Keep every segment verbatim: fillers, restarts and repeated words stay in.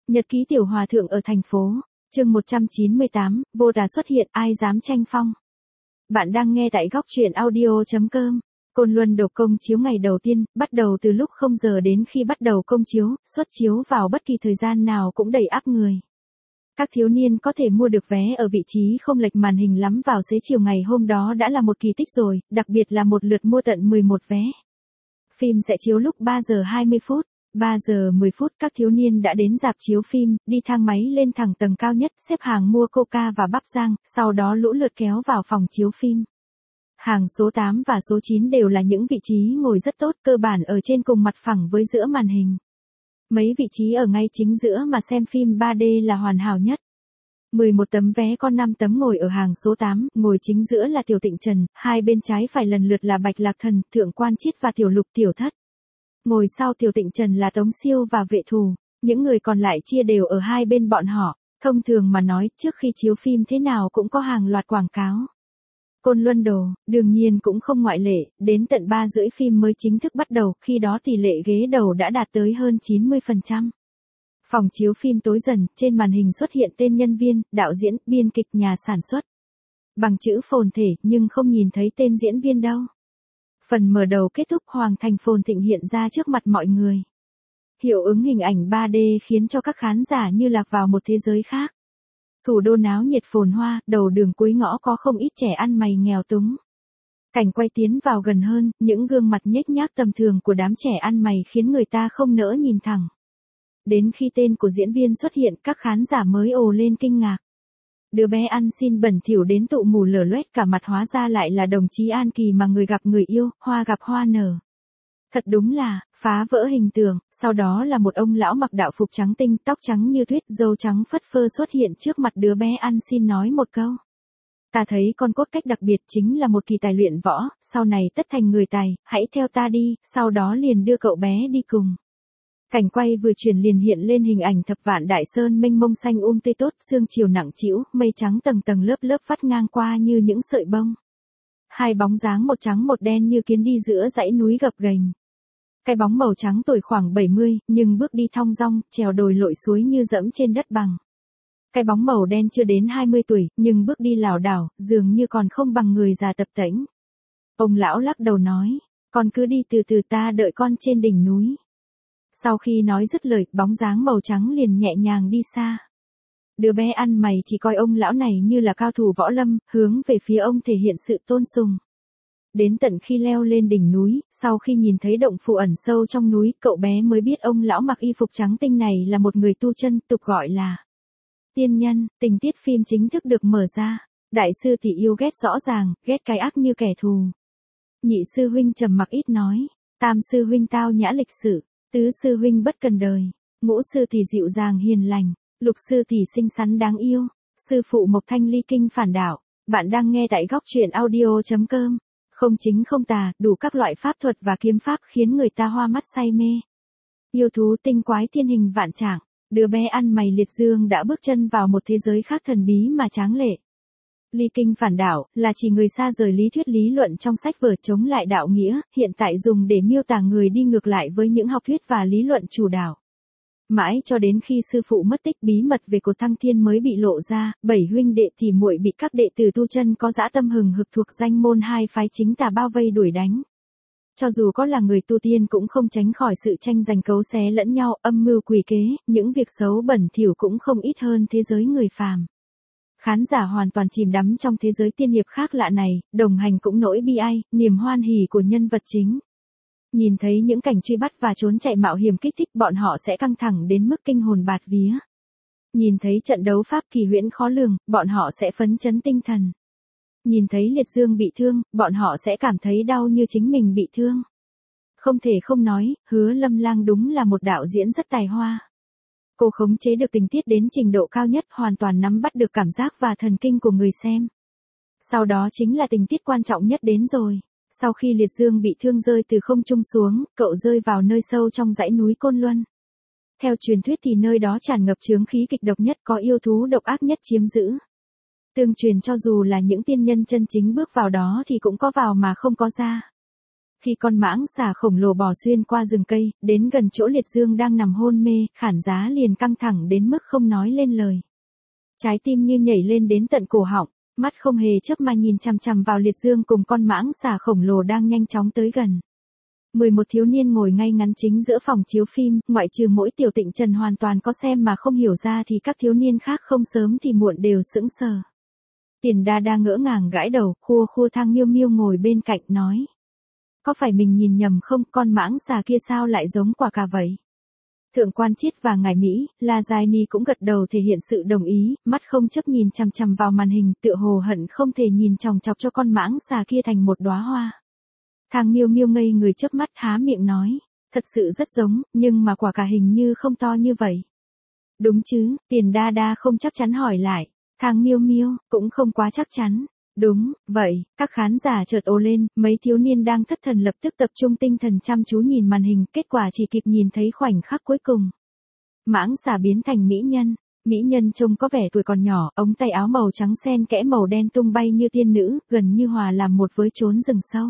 Nhật ký tiểu hòa thượng ở thành phố, chương một trăm chín mươi tám, vô đà xuất hiện, ai dám tranh phong. Bạn đang nghe tại góc truyện audio.com. Côn Luân Độc công chiếu ngày đầu tiên, bắt đầu từ lúc không giờ đến khi bắt đầu công chiếu, xuất chiếu vào bất kỳ thời gian nào cũng đầy ắp người. Các thiếu niên có thể mua được vé ở vị trí không lệch màn hình lắm vào xế chiều ngày hôm đó đã là một kỳ tích rồi, đặc biệt là một lượt mua tận mười một vé. Phim sẽ chiếu lúc ba giờ hai mươi phút. ba giờ mười phút các thiếu niên đã đến rạp chiếu phim, đi thang máy lên thẳng tầng cao nhất, xếp hàng mua coca và bắp rang, sau đó lũ lượt kéo vào phòng chiếu phim. Hàng số tám và số chín đều là những vị trí ngồi rất tốt, cơ bản ở trên cùng mặt phẳng với giữa màn hình. Mấy vị trí ở ngay chính giữa mà xem phim ba D là hoàn hảo nhất. mười một tấm vé có năm tấm ngồi ở hàng số tám, ngồi chính giữa là Tiểu Tịnh Trần, hai bên trái phải lần lượt là Bạch Lạc Thần, Thượng Quan Chiết và Tiểu Lục Tiểu Thất. Ngồi sau Tiểu Tịnh Trần là Tống Siêu và Vệ Thù, những người còn lại chia đều ở hai bên bọn họ. Thông thường mà nói, trước khi chiếu phim thế nào cũng có hàng loạt quảng cáo. Côn Luân Đồ, đương nhiên cũng không ngoại lệ, đến tận ba rưỡi phim mới chính thức bắt đầu, khi đó tỷ lệ ghế đầu đã đạt tới hơn chín mươi phần trăm. Phòng chiếu phim tối dần, trên màn hình xuất hiện tên nhân viên, đạo diễn, biên kịch, nhà sản xuất. Bằng chữ phồn thể, nhưng không nhìn thấy tên diễn viên đâu. Phần mở đầu kết thúc, Hoàng thành phồn thịnh hiện ra trước mặt mọi người. Hiệu ứng hình ảnh ba D khiến cho các khán giả như lạc vào một thế giới khác. Thủ đô náo nhiệt phồn hoa, đầu đường cuối ngõ có không ít trẻ ăn mày nghèo túng. Cảnh quay tiến vào gần hơn, những gương mặt nhếch nhác tầm thường của đám trẻ ăn mày khiến người ta không nỡ nhìn thẳng. Đến khi tên của diễn viên xuất hiện, các khán giả mới ồ lên kinh ngạc. Đứa bé ăn xin bẩn thỉu đến tụ mù lở loét cả mặt hóa ra lại là đồng chí An Kỳ mà người gặp người yêu, hoa gặp hoa nở. Thật đúng là, phá vỡ hình tượng, sau đó là một ông lão mặc đạo phục trắng tinh, tóc trắng như tuyết, râu trắng phất phơ xuất hiện trước mặt đứa bé ăn xin nói một câu. Ta thấy con cốt cách đặc biệt chính là một kỳ tài luyện võ, sau này tất thành người tài, hãy theo ta đi, sau đó liền đưa cậu bé đi cùng. Cảnh quay vừa chuyển liền hiện lên hình ảnh thập vạn đại sơn mênh mông xanh um tươi tốt, sương chiều nặng trĩu, mây trắng tầng tầng lớp lớp vắt ngang qua như những sợi bông. Hai bóng dáng một trắng một đen như kiến đi giữa dãy núi gập ghềnh. Cái bóng màu trắng tuổi khoảng bảy mươi, nhưng bước đi thong dong, trèo đồi lội suối như dẫm trên đất bằng. Cái bóng màu đen chưa đến hai mươi tuổi, nhưng bước đi lảo đảo, dường như còn không bằng người già tập tễnh. Ông lão lắc đầu nói, con cứ đi từ từ, ta đợi con trên đỉnh núi. Sau khi nói dứt lời, bóng dáng màu trắng liền nhẹ nhàng đi xa. Đứa bé ăn mày chỉ coi ông lão này như là cao thủ võ lâm, hướng về phía ông thể hiện sự tôn sùng. Đến tận khi leo lên đỉnh núi, sau khi nhìn thấy động phủ ẩn sâu trong núi, cậu bé mới biết ông lão mặc y phục trắng tinh này là một người tu chân, tục gọi là tiên nhân. Tình tiết phim chính thức được mở ra. Đại sư thì yêu ghét rõ ràng, ghét cái ác như kẻ thù. Nhị sư huynh trầm mặc ít nói. Tam sư huynh tao nhã lịch sự. Tứ sư huynh bất cần đời. Ngũ sư thì dịu dàng hiền lành. Lục sư thì xinh xắn đáng yêu. Sư phụ Mộc Thanh ly kinh phản đạo. Bạn đang nghe tại góc truyện audio.com. Không chính không tà, đủ các loại pháp thuật và kiếm pháp khiến người ta hoa mắt say mê. Yêu thú tinh quái thiên hình vạn trạng, đứa bé ăn mày liệt dương đã bước chân vào một thế giới khác thần bí mà tráng lệ. Ly kinh phản đạo là chỉ người xa rời lý thuyết lý luận trong sách vở chống lại đạo nghĩa, hiện tại dùng để miêu tả người đi ngược lại với những học thuyết và lý luận chủ đạo. Mãi cho đến khi sư phụ mất tích, bí mật về cột Thăng Thiên mới bị lộ ra, bảy huynh đệ tỷ muội bị các đệ tử tu chân có dã tâm hừng hực thuộc danh môn hai phái chính tà bao vây đuổi đánh. Cho dù có là người tu tiên cũng không tránh khỏi sự tranh giành cấu xé lẫn nhau, âm mưu quỷ kế, những việc xấu bẩn thỉu cũng không ít hơn thế giới người phàm. Khán giả hoàn toàn chìm đắm trong thế giới tiên hiệp khác lạ này, đồng hành cũng nỗi bi ai, niềm hoan hỉ của nhân vật chính. Nhìn thấy những cảnh truy bắt và trốn chạy mạo hiểm kích thích, bọn họ sẽ căng thẳng đến mức kinh hồn bạt vía. Nhìn thấy trận đấu pháp kỳ huyễn khó lường, bọn họ sẽ phấn chấn tinh thần. Nhìn thấy liệt dương bị thương, bọn họ sẽ cảm thấy đau như chính mình bị thương. Không thể không nói, Hứa Lâm Lang đúng là một đạo diễn rất tài hoa. Cô khống chế được tình tiết đến trình độ cao nhất, hoàn toàn nắm bắt được cảm giác và thần kinh của người xem. Sau đó chính là tình tiết quan trọng nhất đến rồi. Sau khi liệt dương bị thương rơi từ không trung xuống, cậu rơi vào nơi sâu trong dãy núi Côn Luân. Theo truyền thuyết thì nơi đó tràn ngập chướng khí kịch độc nhất, có yêu thú độc ác nhất chiếm giữ. Tương truyền cho dù là những tiên nhân chân chính bước vào đó thì cũng có vào mà không có ra. Khi con mãng xà khổng lồ bò xuyên qua rừng cây, đến gần chỗ Liệt Dương đang nằm hôn mê, Khản Giá liền căng thẳng đến mức không nói lên lời. Trái tim như nhảy lên đến tận cổ họng, mắt không hề chớp mà nhìn chằm chằm vào Liệt Dương cùng con mãng xà khổng lồ đang nhanh chóng tới gần. mười một thiếu niên ngồi ngay ngắn chính giữa phòng chiếu phim, ngoại trừ mỗi Tiểu Tịnh Trần hoàn toàn có xem mà không hiểu ra thì các thiếu niên khác không sớm thì muộn đều sững sờ. Tiền Đa Đa ngỡ ngàng gãi đầu, khua khua Thang Miêu Miêu ngồi bên cạnh nói. Có phải mình nhìn nhầm không, con mãng xà kia sao lại giống quả cà vậy? Thượng Quan Chiết và Ngải Mỹ, La Giai Ni cũng gật đầu thể hiện sự đồng ý, mắt không chấp nhìn chằm chằm vào màn hình, tựa hồ hận không thể nhìn chòng chọc cho con mãng xà kia thành một đóa hoa. Thang Miêu Miêu ngây người chớp mắt há miệng nói, thật sự rất giống, nhưng mà quả cà hình như không to như vậy. Đúng chứ, Tiền Đa Đa không chắc chắn hỏi lại. Thang Miêu Miêu, cũng không quá chắc chắn. Đúng, vậy, các khán giả chợt ồ lên, mấy thiếu niên đang thất thần lập tức tập trung tinh thần chăm chú nhìn màn hình, kết quả chỉ kịp nhìn thấy khoảnh khắc cuối cùng. Mãng xà biến thành mỹ nhân, mỹ nhân trông có vẻ tuổi còn nhỏ, ống tay áo màu trắng xen kẽ màu đen tung bay như tiên nữ, gần như hòa làm một với chốn rừng sâu.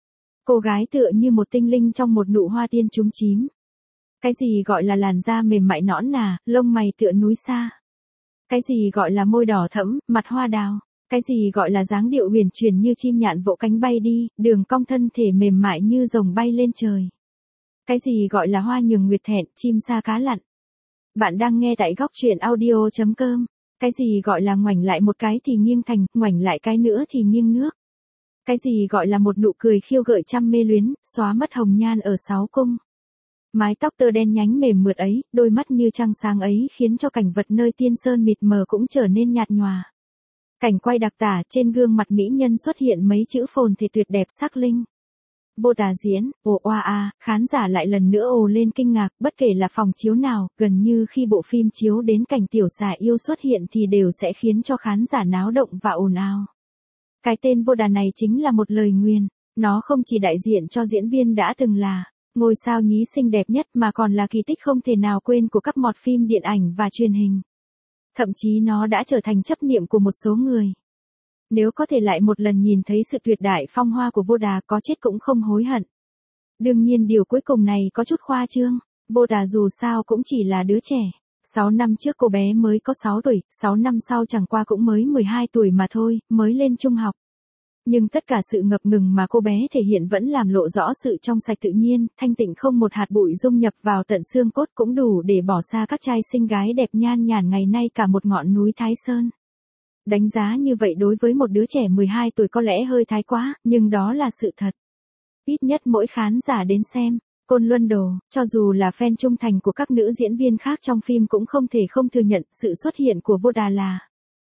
Cô gái tựa như một tinh linh trong một nụ hoa tiên chúm chím. Cái gì gọi là làn da mềm mại nõn nà, lông mày tựa núi sa. Cái gì gọi là môi đỏ thẫm, mặt hoa đào. Cái gì gọi là dáng điệu huyền chuyển như chim nhạn vỗ cánh bay đi, đường cong thân thể mềm mại như rồng bay lên trời. Cái gì gọi là hoa nhường nguyệt thẹn, chim sa cá lặn. Bạn đang nghe tại góc truyện audio chấm com. Cái gì gọi là ngoảnh lại một cái thì nghiêng thành, ngoảnh lại cái nữa thì nghiêng nước. Cái gì gọi là một nụ cười khiêu gợi trăm mê luyến, xóa mất hồng nhan ở sáu cung. Mái tóc tơ đen nhánh mềm mượt ấy, đôi mắt như trăng sáng ấy khiến cho cảnh vật nơi tiên sơn mịt mờ cũng trở nên nhạt nhòa. Cảnh quay đặc tả, trên gương mặt mỹ nhân xuất hiện mấy chữ phồn thể tuyệt đẹp sắc linh. Vô Tà diễn, ồ oa a, khán giả lại lần nữa ồ lên kinh ngạc, bất kể là phòng chiếu nào, gần như khi bộ phim chiếu đến cảnh tiểu xà yêu xuất hiện thì đều sẽ khiến cho khán giả náo động và ồn ào. Cái tên Vô Đà này chính là một lời nguyền, nó không chỉ đại diện cho diễn viên đã từng là ngôi sao nhí xinh đẹp nhất mà còn là kỳ tích không thể nào quên của các mọt phim điện ảnh và truyền hình. Thậm chí nó đã trở thành chấp niệm của một số người. Nếu có thể lại một lần nhìn thấy sự tuyệt đại phong hoa của Vô Đà, có chết cũng không hối hận. Đương nhiên điều cuối cùng này có chút khoa trương, Vô Đà dù sao cũng chỉ là đứa trẻ. sáu năm trước cô bé mới có sáu tuổi, sáu năm sau chẳng qua cũng mới mười hai tuổi mà thôi, mới lên trung học. Nhưng tất cả sự ngập ngừng mà cô bé thể hiện vẫn làm lộ rõ sự trong sạch tự nhiên, thanh tịnh không một hạt bụi dung nhập vào tận xương cốt cũng đủ để bỏ xa các trai xinh gái đẹp nhan nhản ngày nay cả một ngọn núi Thái Sơn. Đánh giá như vậy đối với một đứa trẻ mười hai tuổi có lẽ hơi thái quá, nhưng đó là sự thật. Ít nhất mỗi khán giả đến xem, Côn Luân Đồ, cho dù là fan trung thành của các nữ diễn viên khác trong phim cũng không thể không thừa nhận sự xuất hiện của Vô Đà là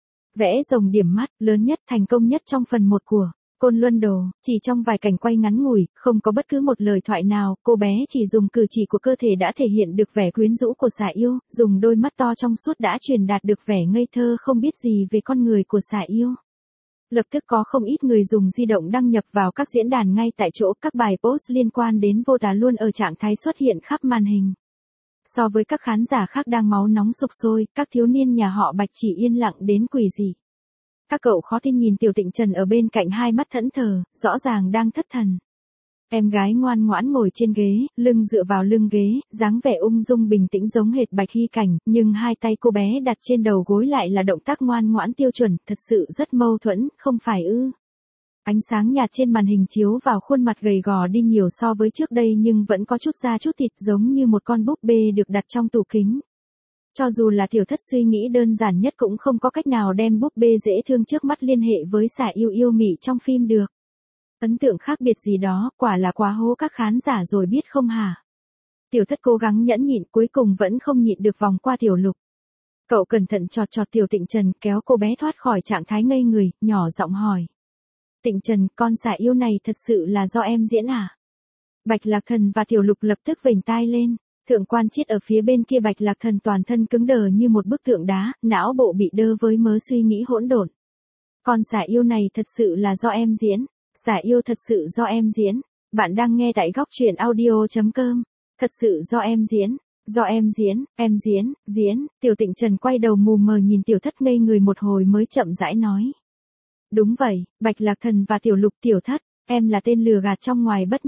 vẽ rồng điểm mắt, lớn nhất, thành công nhất trong phần một của Côn Luân Đồ. Chỉ trong vài cảnh quay ngắn ngủi, không có bất cứ một lời thoại nào, cô bé chỉ dùng cử chỉ của cơ thể đã thể hiện được vẻ quyến rũ của xà yêu, dùng đôi mắt to trong suốt đã truyền đạt được vẻ ngây thơ không biết gì về con người của xà yêu. Lập tức có không ít người dùng di động đăng nhập vào các diễn đàn ngay tại chỗ, các bài post liên quan đến Vô Đà luôn ở trạng thái xuất hiện khắp màn hình. So với các khán giả khác đang máu nóng sục sôi, các thiếu niên nhà họ Bạch chỉ yên lặng đến quỷ dị. Các cậu khó tin nhìn Tiểu Tịnh Trần ở bên cạnh hai mắt thẫn thờ, rõ ràng đang thất thần. Em gái ngoan ngoãn ngồi trên ghế, lưng dựa vào lưng ghế, dáng vẻ ung dung bình tĩnh giống hệt Bạch Hy Cảnh, nhưng hai tay cô bé đặt trên đầu gối lại là động tác ngoan ngoãn tiêu chuẩn, thật sự rất mâu thuẫn, không phải ư? Ánh sáng nhạt trên màn hình chiếu vào khuôn mặt gầy gò đi nhiều so với trước đây nhưng vẫn có chút da chút thịt giống như một con búp bê được đặt trong tủ kính. Cho dù là tiểu thất suy nghĩ đơn giản nhất cũng không có cách nào đem búp bê dễ thương trước mắt liên hệ với xà yêu yêu mị trong phim được. Ấn tượng khác biệt gì đó, quả là quá hố các khán giả rồi biết không hả? Tiểu thất cố gắng nhẫn nhịn cuối cùng vẫn không nhịn được vòng qua Tiểu Lục. Cậu cẩn thận chọt chọt Tiểu Tịnh Trần kéo cô bé thoát khỏi trạng thái ngây người, nhỏ giọng hỏi. Tịnh Trần, con xà yêu này thật sự là do em diễn à? Bạch Lạc Thần và Tiểu Lục lập tức vểnh tai lên. Thượng Quan Chiết ở phía bên kia Bạch Lạc Thần toàn thân cứng đờ như một bức tượng đá, não bộ bị đơ với mớ suy nghĩ hỗn độn. Con xà yêu này thật sự là do em diễn. Xà yêu thật sự do em diễn. Bạn đang nghe tại góc truyện audio chấm com. Thật sự do em diễn. Do em diễn, em diễn, diễn. Tiểu Tịnh Trần quay đầu mù mờ nhìn Tiểu Thất ngây người một hồi mới chậm rãi nói. Đúng vậy, Bạch Lạc Thần và Tiểu Lục. Tiểu Thất, em là tên lừa gạt trong ngoài bất nhất.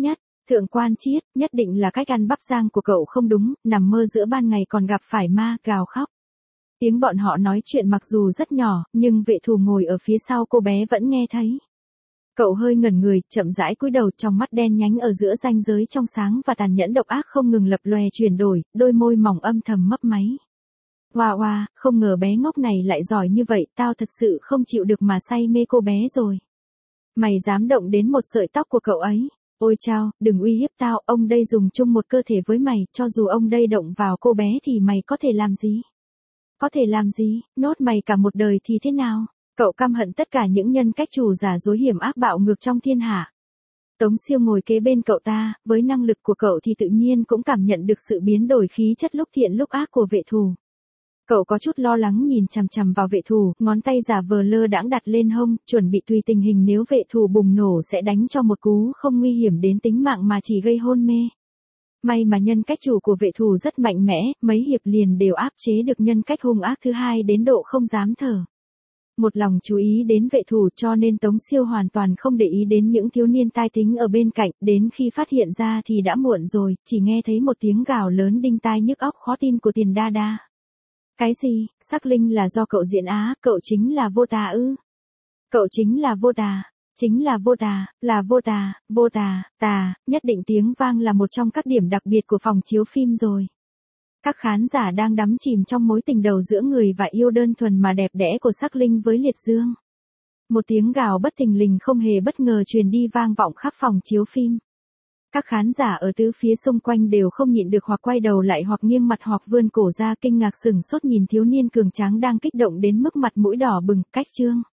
Thượng quan Chiết, nhất định là cách ăn bắp rang của cậu không đúng, nằm mơ giữa ban ngày còn gặp phải ma, gào khóc. Tiếng bọn họ nói chuyện mặc dù rất nhỏ, nhưng vệ thù ngồi ở phía sau cô bé vẫn nghe thấy. Cậu hơi ngẩn người, chậm rãi cúi đầu, trong mắt đen nhánh ở giữa ranh giới trong sáng và tàn nhẫn độc ác không ngừng lập lòe chuyển đổi, đôi môi mỏng âm thầm mấp máy. Oa oa, không ngờ bé ngốc này lại giỏi như vậy, tao thật sự không chịu được mà say mê cô bé rồi. Mày dám động đến một sợi tóc của cậu ấy. Ôi chao, đừng uy hiếp tao, ông đây dùng chung một cơ thể với mày, cho dù ông đây động vào cô bé thì mày có thể làm gì? Có thể làm gì, nốt mày cả một đời thì thế nào? Cậu căm hận tất cả những nhân cách chủ giả dối hiểm ác bạo ngược trong thiên hạ. Tống Siêu ngồi kế bên cậu ta, với năng lực của cậu thì tự nhiên cũng cảm nhận được sự biến đổi khí chất lúc thiện lúc ác của vệ thù. Cậu có chút lo lắng nhìn chằm chằm vào vệ thù, ngón tay giả vờ lơ đãng đặt lên hông, chuẩn bị tùy tình hình nếu vệ thù bùng nổ sẽ đánh cho một cú không nguy hiểm đến tính mạng mà chỉ gây hôn mê. May mà nhân cách chủ của vệ thù rất mạnh mẽ, mấy hiệp liền đều áp chế được nhân cách hung ác thứ hai đến độ không dám thở. Một lòng chú ý đến vệ thù cho nên Tống Siêu hoàn toàn không để ý đến những thiếu niên tai tính ở bên cạnh, đến khi phát hiện ra thì đã muộn rồi, chỉ nghe thấy một tiếng gào lớn đinh tai nhức óc khó tin của Tiền Đa Đa. Cái gì, Sắc Linh là do cậu diễn á, cậu chính là vô tà ư? Cậu chính là vô tà, chính là vô tà, là vô tà, vô tà, tà, nhất định tiếng vang là một trong các điểm đặc biệt của phòng chiếu phim rồi. Các khán giả đang đắm chìm trong mối tình đầu giữa người và yêu đơn thuần mà đẹp đẽ của Sắc Linh với Liệt Dương. Một tiếng gào bất thình lình không hề bất ngờ truyền đi vang vọng khắp phòng chiếu phim. Các khán giả ở tứ phía xung quanh đều không nhịn được hoặc quay đầu lại hoặc nghiêng mặt hoặc vươn cổ ra kinh ngạc sửng sốt nhìn thiếu niên cường tráng đang kích động đến mức mặt mũi đỏ bừng, cách chương.